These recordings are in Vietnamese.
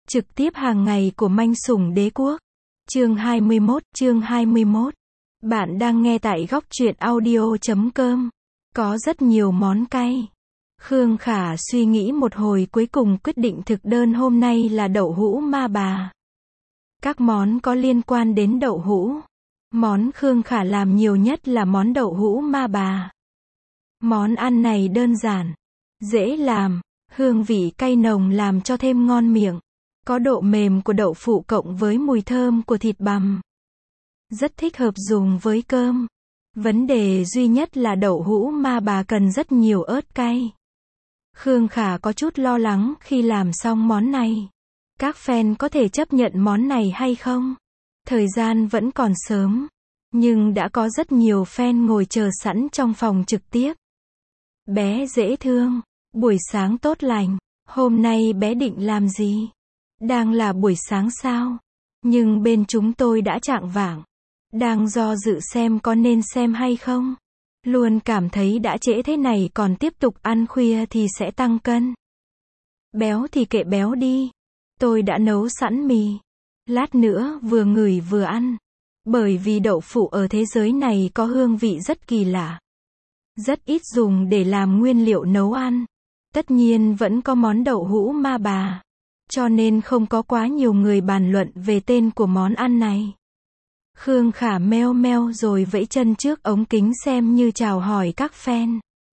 Trực tiếp hàng ngày của Manh Sủng Đế Quốc. Chương 21. Bạn đang nghe tại góc truyện audio.com. Có rất nhiều món cay. Khương Khả suy nghĩ một hồi cuối cùng quyết định thực đơn hôm nay là đậu hũ ma bà. Các món có liên quan đến đậu hũ. Món Khương Khả làm nhiều nhất là món đậu hũ ma bà. Món ăn này đơn giản, dễ làm, hương vị cay nồng làm cho thêm ngon miệng. Có độ mềm của đậu phụ cộng với mùi thơm của thịt bằm. Rất thích hợp dùng với cơm. Vấn đề duy nhất là đậu hũ ma bà cần rất nhiều ớt cay. Khương Khả có chút lo lắng khi làm xong món này. Các fan có thể chấp nhận món này hay không? Thời gian vẫn còn sớm, nhưng đã có rất nhiều fan ngồi chờ sẵn trong phòng trực tiếp. Bé dễ thương, buổi sáng tốt lành, hôm nay bé định làm gì? Đang là buổi sáng sao? Nhưng bên chúng tôi đã chạng vạng. Đang do dự xem có nên xem hay không? Luôn cảm thấy đã trễ thế này còn tiếp tục ăn khuya thì sẽ tăng cân. Béo thì kệ béo đi. Tôi đã nấu sẵn mì. Lát nữa vừa ngửi vừa ăn. Bởi vì đậu phụ ở thế giới này có hương vị rất kỳ lạ. Rất ít dùng để làm nguyên liệu nấu ăn. Tất nhiên vẫn có món đậu hũ ma bà. Cho nên không có quá nhiều người bàn luận về tên của món ăn này. Khương Khả meo meo rồi vẫy chân trước ống kính xem như chào hỏi các fan.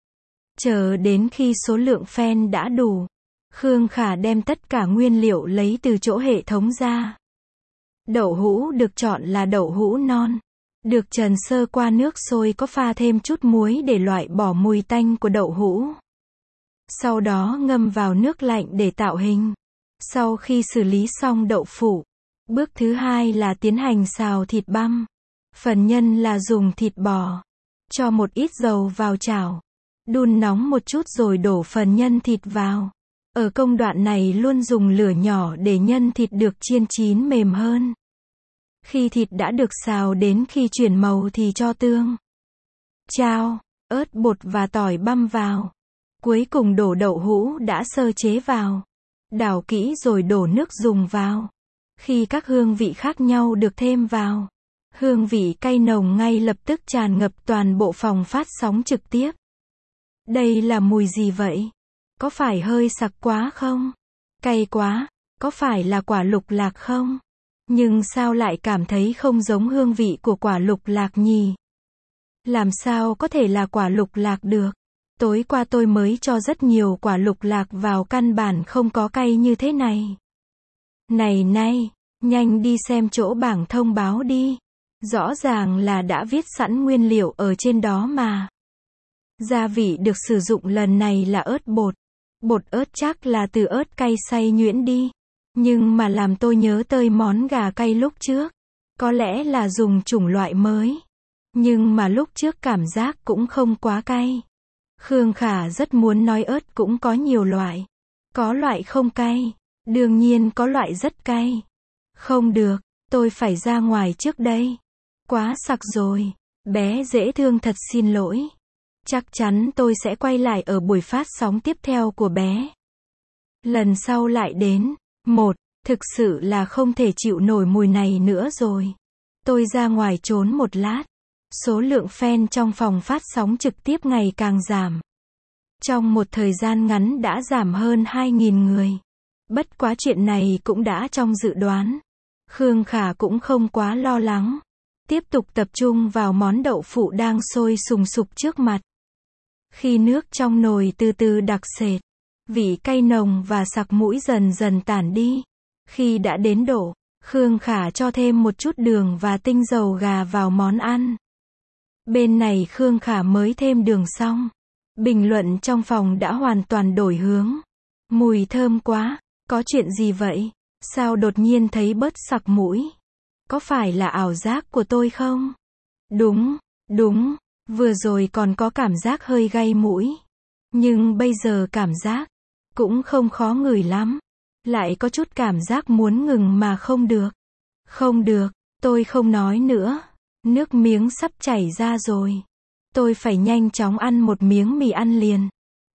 Chờ đến khi số lượng fan đã đủ, Khương Khả đem tất cả nguyên liệu lấy từ chỗ hệ thống ra. Đậu hũ được chọn là đậu hũ non. Được trần sơ qua nước sôi có pha thêm chút muối để loại bỏ mùi tanh của đậu hũ. Sau đó ngâm vào nước lạnh để tạo hình. Sau khi xử lý xong đậu phụ, bước thứ hai là tiến hành xào thịt băm. Phần nhân là dùng thịt bò. Cho một ít dầu vào chảo. Đun nóng một chút rồi đổ phần nhân thịt vào. Ở công đoạn này luôn dùng lửa nhỏ để nhân thịt được chiên chín mềm hơn. Khi thịt đã được xào đến khi chuyển màu thì cho tương, chao, ớt bột và tỏi băm vào. Cuối cùng đổ đậu hũ đã sơ chế vào. Đảo kỹ rồi đổ nước dùng vào. Khi các hương vị khác nhau được thêm vào, hương vị cay nồng ngay lập tức tràn ngập toàn bộ phòng phát sóng trực tiếp. Đây là mùi gì vậy? Có phải hơi sặc quá không? Cay quá, có phải là quả lục lạc không? Nhưng sao lại cảm thấy không giống hương vị của quả lục lạc nhỉ? Làm sao có thể là quả lục lạc được? Tối qua tôi mới cho rất nhiều quả lục lạc vào căn bản không có cay như thế này. Này, nhanh đi xem chỗ bảng thông báo đi. Rõ ràng là đã viết sẵn nguyên liệu ở trên đó mà. Gia vị được sử dụng lần này là ớt bột. Bột ớt chắc là từ ớt cay xay nhuyễn đi. Nhưng mà làm tôi nhớ tới món gà cay lúc trước. Có lẽ là dùng chủng loại mới. Nhưng mà lúc trước cảm giác cũng không quá cay. Khương Khả rất muốn nói ớt cũng có nhiều loại. Có loại không cay. Đương nhiên có loại rất cay. Không được, tôi phải ra ngoài trước đây. Quá sặc rồi. Bé dễ thương thật xin lỗi. Chắc chắn tôi sẽ quay lại ở buổi phát sóng tiếp theo của bé. Lần sau lại đến. Thực sự là không thể chịu nổi mùi này nữa rồi. Tôi ra ngoài trốn một lát. Số lượng fan trong phòng phát sóng trực tiếp ngày càng giảm. Trong một thời gian ngắn đã giảm hơn 2.000 người. Bất quá chuyện này cũng đã trong dự đoán. Khương Khả cũng không quá lo lắng. Tiếp tục tập trung vào món đậu phụ đang sôi sùng sục trước mặt. Khi nước trong nồi từ từ đặc sệt, vị cay nồng và sặc mũi dần dần tản đi. Khi đã đến độ, Khương Khả cho thêm một chút đường và tinh dầu gà vào món ăn. Bên này Khương Khả mới thêm đường xong. Bình luận trong phòng đã hoàn toàn đổi hướng. Mùi thơm quá, có chuyện gì vậy? Sao đột nhiên thấy bớt sặc mũi? Có phải là ảo giác của tôi không? Đúng, vừa rồi còn có cảm giác hơi gay mũi. Nhưng bây giờ cảm giác cũng không khó ngửi lắm. Lại có chút cảm giác muốn ngừng mà không được. Không được, tôi không nói nữa. Nước miếng sắp chảy ra rồi. Tôi phải nhanh chóng ăn một miếng mì ăn liền.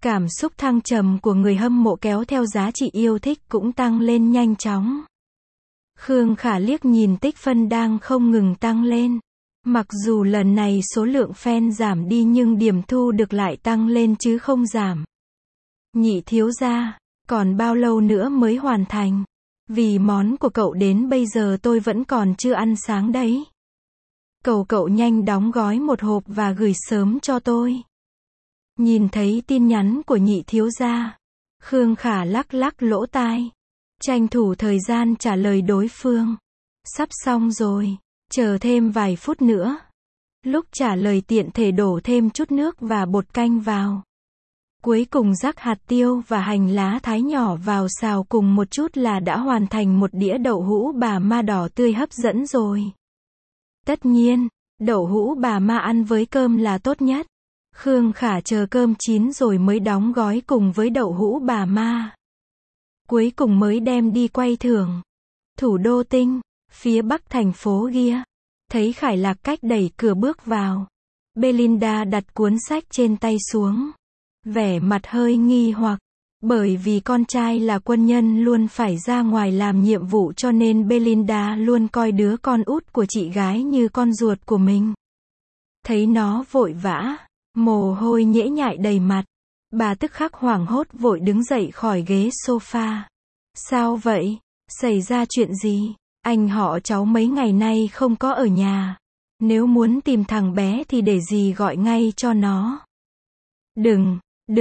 Cảm xúc thăng trầm của người hâm mộ kéo theo giá trị yêu thích cũng tăng lên nhanh chóng. Khương Khả liếc nhìn tích phân đang không ngừng tăng lên. Mặc dù lần này số lượng fan giảm đi nhưng điểm thu được lại tăng lên chứ không giảm. Nhị thiếu gia, còn bao lâu nữa mới hoàn thành? Vì món của cậu đến bây giờ tôi vẫn còn chưa ăn sáng đấy. Cầu cậu nhanh đóng gói một hộp và gửi sớm cho tôi. Nhìn thấy tin nhắn của nhị thiếu gia, Khương Khả lắc lắc lỗ tai, tranh thủ thời gian trả lời đối phương. Sắp xong rồi, chờ thêm vài phút nữa. Lúc trả lời tiện thể đổ thêm chút nước và bột canh vào. Cuối cùng rắc hạt tiêu và hành lá thái nhỏ vào xào cùng một chút là đã hoàn thành một đĩa đậu hũ bà ma đỏ tươi hấp dẫn rồi. Tất nhiên, đậu hũ bà ma ăn với cơm là tốt nhất. Khương Khả chờ cơm chín rồi mới đóng gói cùng với đậu hũ bà ma. Cuối cùng mới đem đi quay thưởng. Thủ đô Tinh, phía bắc thành phố Gia. Thấy Khải Lạc Cách đẩy cửa bước vào. Belinda đặt cuốn sách trên tay xuống. Vẻ mặt hơi nghi hoặc. Bởi vì con trai là quân nhân luôn phải ra ngoài làm nhiệm vụ cho nên Belinda luôn coi đứa con út của chị gái như con ruột của mình. Thấy nó vội vã, mồ hôi nhễ nhại đầy mặt. Bà tức khắc hoảng hốt vội đứng dậy khỏi ghế sofa. Sao vậy? Xảy ra chuyện gì? Anh họ cháu mấy ngày nay không có ở nhà. Nếu muốn tìm thằng bé thì để dì gọi ngay cho nó. Đừng,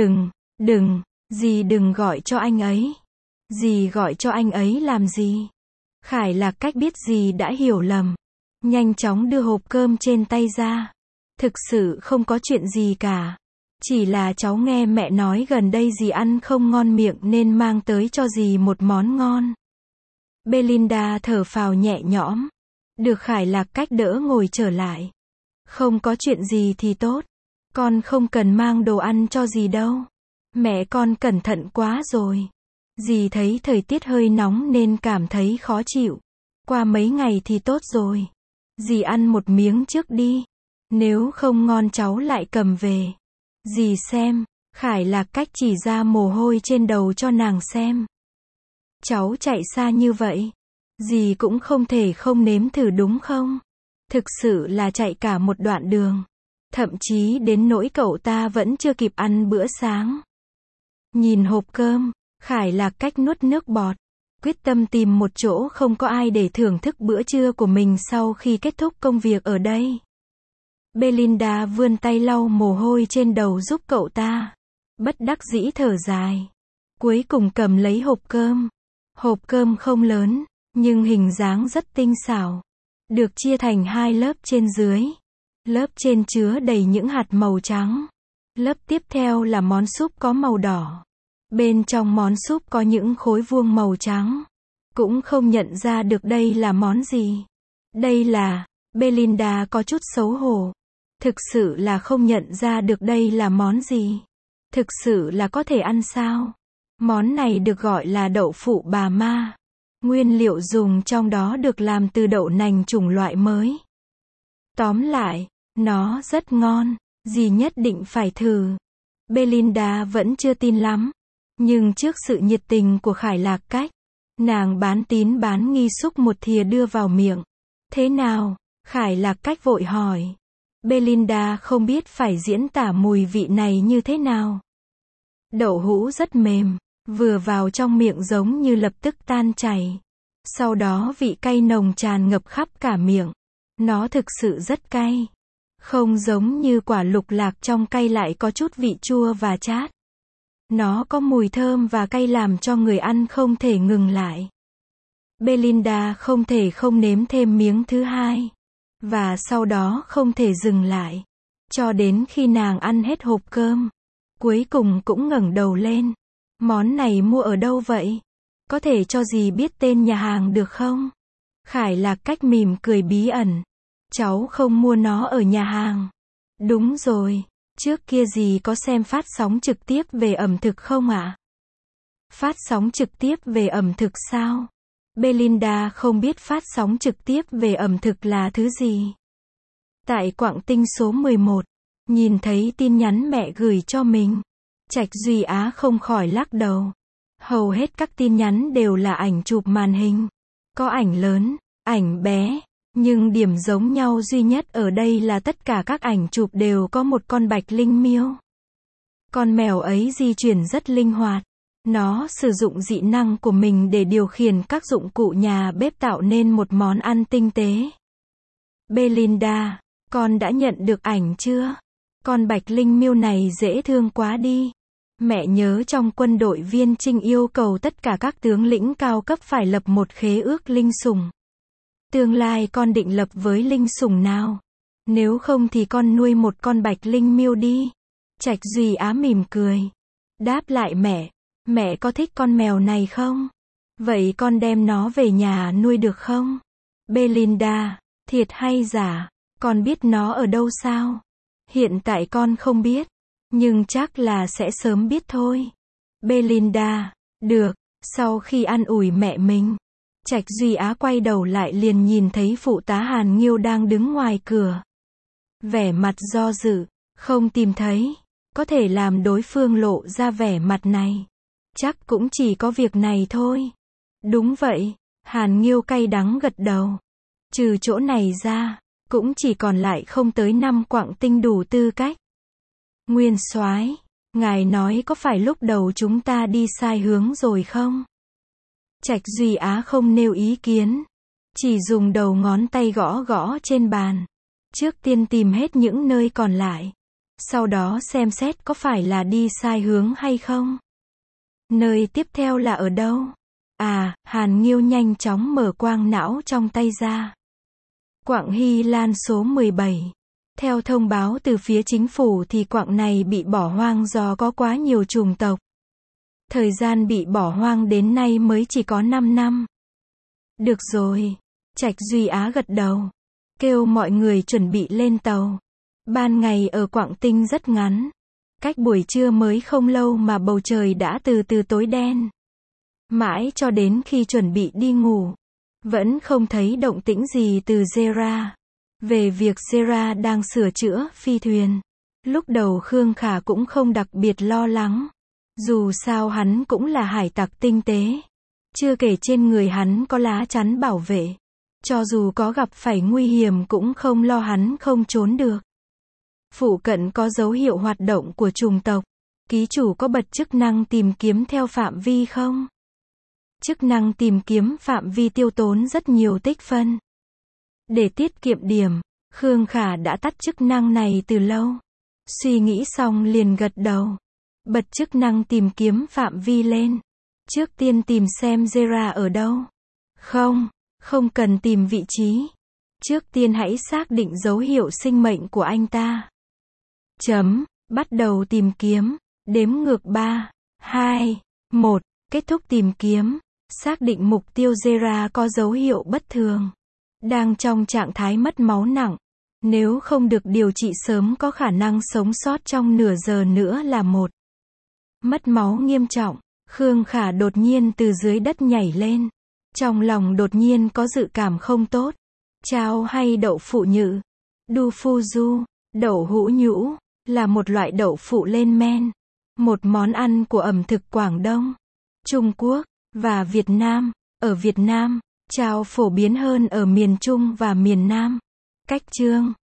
dì đừng gọi cho anh ấy. Dì gọi cho anh ấy làm gì? Khải Lạc Cách biết dì đã hiểu lầm. Nhanh chóng đưa hộp cơm trên tay ra. Thực sự không có chuyện gì cả. Chỉ là cháu nghe mẹ nói gần đây dì ăn không ngon miệng nên mang tới cho dì một món ngon. Belinda thở phào nhẹ nhõm. Được Khải Lạc Cách đỡ ngồi trở lại. Không có chuyện gì thì tốt. Con không cần mang đồ ăn cho dì đâu. Mẹ con cẩn thận quá rồi. Dì thấy thời tiết hơi nóng nên cảm thấy khó chịu. Qua mấy ngày thì tốt rồi. Dì ăn một miếng trước đi. Nếu không ngon cháu lại cầm về. Dì xem. Khải Lạc Cách chỉ ra mồ hôi trên đầu cho nàng xem. Cháu chạy xa như vậy. Dì cũng không thể không nếm thử đúng không? Thực sự là chạy cả một đoạn đường. Thậm chí đến nỗi cậu ta vẫn chưa kịp ăn bữa sáng. Nhìn hộp cơm, Khải Lạc Cách nuốt nước bọt. Quyết tâm tìm một chỗ không có ai để thưởng thức bữa trưa của mình sau khi kết thúc công việc ở đây. Belinda vươn tay lau mồ hôi trên đầu giúp cậu ta. Bất đắc dĩ thở dài. Cuối cùng cầm lấy hộp cơm. Hộp cơm không lớn, nhưng hình dáng rất tinh xảo. Được chia thành hai lớp trên dưới. Lớp trên chứa đầy những hạt màu trắng. Lớp tiếp theo là món súp có màu đỏ. Bên trong món súp có những khối vuông màu trắng. Cũng không nhận ra được đây là món gì. Đây là, Belinda có chút xấu hổ. Thực sự là không nhận ra được đây là món gì. Thực sự là có thể ăn sao? Món này được gọi là đậu phụ bà ma. Nguyên liệu dùng trong đó được làm từ đậu nành chủng loại mới. Tóm lại, nó rất ngon. Dì nhất định phải thử. Belinda vẫn chưa tin lắm. Nhưng trước sự nhiệt tình của Khải Lạc Cách, nàng bán tín bán nghi xúc một thìa đưa vào miệng. Thế nào? Khải Lạc Cách vội hỏi. Belinda không biết phải diễn tả mùi vị này như thế nào. Đậu hũ rất mềm, vừa vào trong miệng giống như lập tức tan chảy. Sau đó vị cay nồng tràn ngập khắp cả miệng. Nó thực sự rất cay. Không giống như quả lục lạc trong cay lại có chút vị chua và chát. Nó có mùi thơm và cay làm cho người ăn không thể ngừng lại. Belinda không thể không nếm thêm miếng thứ hai. Và sau đó không thể dừng lại. Cho đến khi nàng ăn hết hộp cơm. Cuối cùng cũng ngẩng đầu lên. Món này mua ở đâu vậy? Có thể cho dì biết tên nhà hàng được không? Khải Lạc Cách mỉm cười bí ẩn. Cháu không mua nó ở nhà hàng. Đúng rồi. Trước kia dì có xem phát sóng trực tiếp về ẩm thực không ạ? Phát sóng trực tiếp về ẩm thực sao? Belinda không biết phát sóng trực tiếp về ẩm thực là thứ gì. Tại Quảng Tinh số 11, nhìn thấy tin nhắn mẹ gửi cho mình. Trạch Duy Á không khỏi lắc đầu. Hầu hết các tin nhắn đều là ảnh chụp màn hình. Có ảnh lớn, ảnh bé. Nhưng điểm giống nhau duy nhất ở đây là tất cả các ảnh chụp đều có một con bạch linh miêu. Con mèo ấy di chuyển rất linh hoạt. Nó sử dụng dị năng của mình để điều khiển các dụng cụ nhà bếp tạo nên một món ăn tinh tế. Belinda, con đã nhận được ảnh chưa? Con bạch linh miêu này dễ thương quá đi. Mẹ nhớ trong quân đội viên trinh yêu cầu tất cả các tướng lĩnh cao cấp phải lập một khế ước linh sủng. Tương lai con định lập với linh sủng nào? Nếu không thì con nuôi một con bạch linh miêu đi. Trạch Duy Á mỉm cười. Đáp lại mẹ. Mẹ có thích con mèo này không? Vậy con đem nó về nhà nuôi được không? Belinda, thiệt hay giả? Con biết nó ở đâu sao? Hiện tại con không biết. Nhưng chắc là sẽ sớm biết thôi. Belinda, được. Sau khi an ủi mẹ mình, Trạch Duy Á quay đầu lại liền nhìn thấy phụ tá Hàn Nghiêu đang đứng ngoài cửa. Vẻ mặt do dự, không tìm thấy. Có thể làm đối phương lộ ra vẻ mặt này. Chắc cũng chỉ có việc này thôi. Đúng vậy, Hàn Nghiêu cay đắng gật đầu. Trừ chỗ này ra, cũng chỉ còn lại không tới 5 quặng tinh đủ tư cách. Nguyên soái, ngài nói có phải lúc đầu chúng ta đi sai hướng rồi không? Trạch Duy Á không nêu ý kiến, chỉ dùng đầu ngón tay gõ gõ trên bàn. Trước tiên tìm hết những nơi còn lại, sau đó xem xét có phải là đi sai hướng hay không. Nơi tiếp theo là ở đâu? À, Hàn Nghiêu nhanh chóng mở quang não trong tay ra. Quặng Hy Lan số 17. Theo thông báo từ phía chính phủ thì quặng này bị bỏ hoang do có quá nhiều chủng tộc. Thời gian bị bỏ hoang đến nay mới chỉ có 5 năm. Được rồi. Trạch Duy Á gật đầu. Kêu mọi người chuẩn bị lên tàu. Ban ngày ở Quặng Tinh rất ngắn. Cách buổi trưa mới không lâu mà bầu trời đã từ từ tối đen. Mãi cho đến khi chuẩn bị đi ngủ, vẫn không thấy động tĩnh gì từ Zera. Về việc Zera đang sửa chữa phi thuyền, lúc đầu Khương Khả cũng không đặc biệt lo lắng. Dù sao hắn cũng là hải tặc tinh tế. Chưa kể trên người hắn có lá chắn bảo vệ. Cho dù có gặp phải nguy hiểm cũng không lo hắn không trốn được. Phụ cận có dấu hiệu hoạt động của chủng tộc. Ký chủ có bật chức năng tìm kiếm theo phạm vi không? Chức năng tìm kiếm phạm vi tiêu tốn rất nhiều tích phân. Để tiết kiệm điểm, Khương Khả đã tắt chức năng này từ lâu. Suy nghĩ xong liền gật đầu. Bật chức năng tìm kiếm phạm vi lên. Trước tiên tìm xem Zera ở đâu. Không cần tìm vị trí. Trước tiên hãy xác định dấu hiệu sinh mệnh của anh ta. Bắt đầu tìm kiếm. Đếm ngược 3, 2, 1. Kết thúc tìm kiếm. Xác định mục tiêu Zera có dấu hiệu bất thường. Đang trong trạng thái mất máu nặng. Nếu không được điều trị sớm có khả năng sống sót trong nửa giờ nữa là 1. Mất máu nghiêm trọng. Khương Khả đột nhiên từ dưới đất nhảy lên. Trong lòng đột nhiên có dự cảm không tốt. Cháo hay đậu phụ nhự? Du phu du, đậu hũ nhũ, là một loại đậu phụ lên men. Một món ăn của ẩm thực Quảng Đông, Trung Quốc, và Việt Nam. Ở Việt Nam, cháo phổ biến hơn ở miền Trung và miền Nam. Cách chương